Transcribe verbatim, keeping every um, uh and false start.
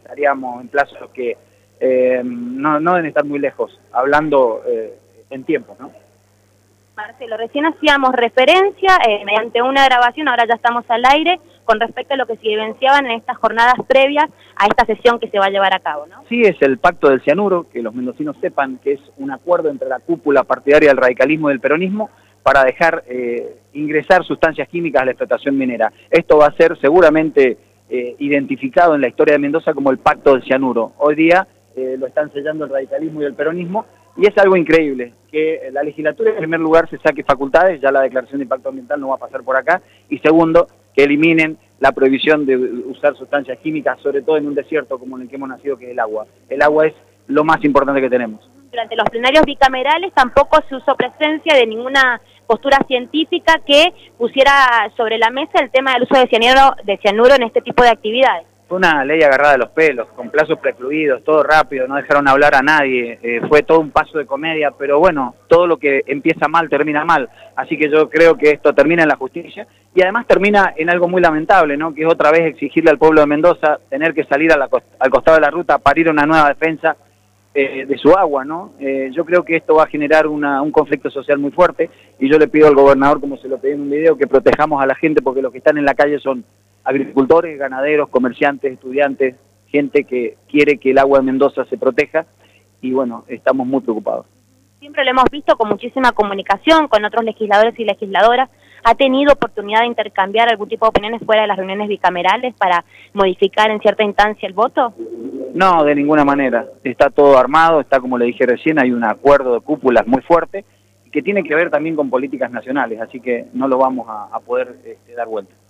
estaríamos en plazos que eh, no, no deben estar muy lejos, hablando eh, en tiempo, ¿no? Marcelo, recién hacíamos referencia eh, mediante una grabación, ahora ya estamos al aire, con respecto a lo que se vivenciaban en estas jornadas previas a esta sesión que se va a llevar a cabo, ¿no? Sí, es el pacto del cianuro, que los mendocinos sepan que es un acuerdo entre la cúpula partidaria del radicalismo y del peronismo para dejar eh, ingresar sustancias químicas a la explotación minera. Esto va a ser seguramente eh, identificado en la historia de Mendoza como el pacto del cianuro. Hoy día eh, lo están sellando el radicalismo y el peronismo, y es algo increíble, que la legislatura en primer lugar se saque facultades, ya la declaración de impacto ambiental no va a pasar por acá, y segundo, que eliminen la prohibición de usar sustancias químicas, sobre todo en un desierto como en el que hemos nacido, que es el agua. El agua es lo más importante que tenemos. Durante los plenarios bicamerales tampoco se usó presencia de ninguna postura científica que pusiera sobre la mesa el tema del uso de cianuro, de cianuro en este tipo de actividades. Fue una ley agarrada de los pelos, con plazos precluidos, todo rápido, no dejaron hablar a nadie, eh, fue todo un paso de comedia, pero bueno, todo lo que empieza mal termina mal, así que yo creo que esto termina en la justicia y además termina en algo muy lamentable, ¿no? Que es otra vez exigirle al pueblo de Mendoza tener que salir a la cost- al costado de la ruta a parir una nueva defensa eh, de su agua, ¿no? Eh, yo creo que esto va a generar una, un conflicto social muy fuerte y yo le pido al gobernador, como se lo pedí en un video, que protejamos a la gente porque los que están en la calle son agricultores, ganaderos, comerciantes, estudiantes, gente que quiere que el agua de Mendoza se proteja y bueno, estamos muy preocupados. Siempre lo hemos visto con muchísima comunicación con otros legisladores y legisladoras. ¿Ha tenido oportunidad de intercambiar algún tipo de opiniones fuera de las reuniones bicamerales para modificar en cierta instancia el voto? No, de ninguna manera. Está todo armado, está como le dije recién, hay un acuerdo de cúpulas muy fuerte que tiene que ver también con políticas nacionales, así que no lo vamos a, a poder este, dar vuelta.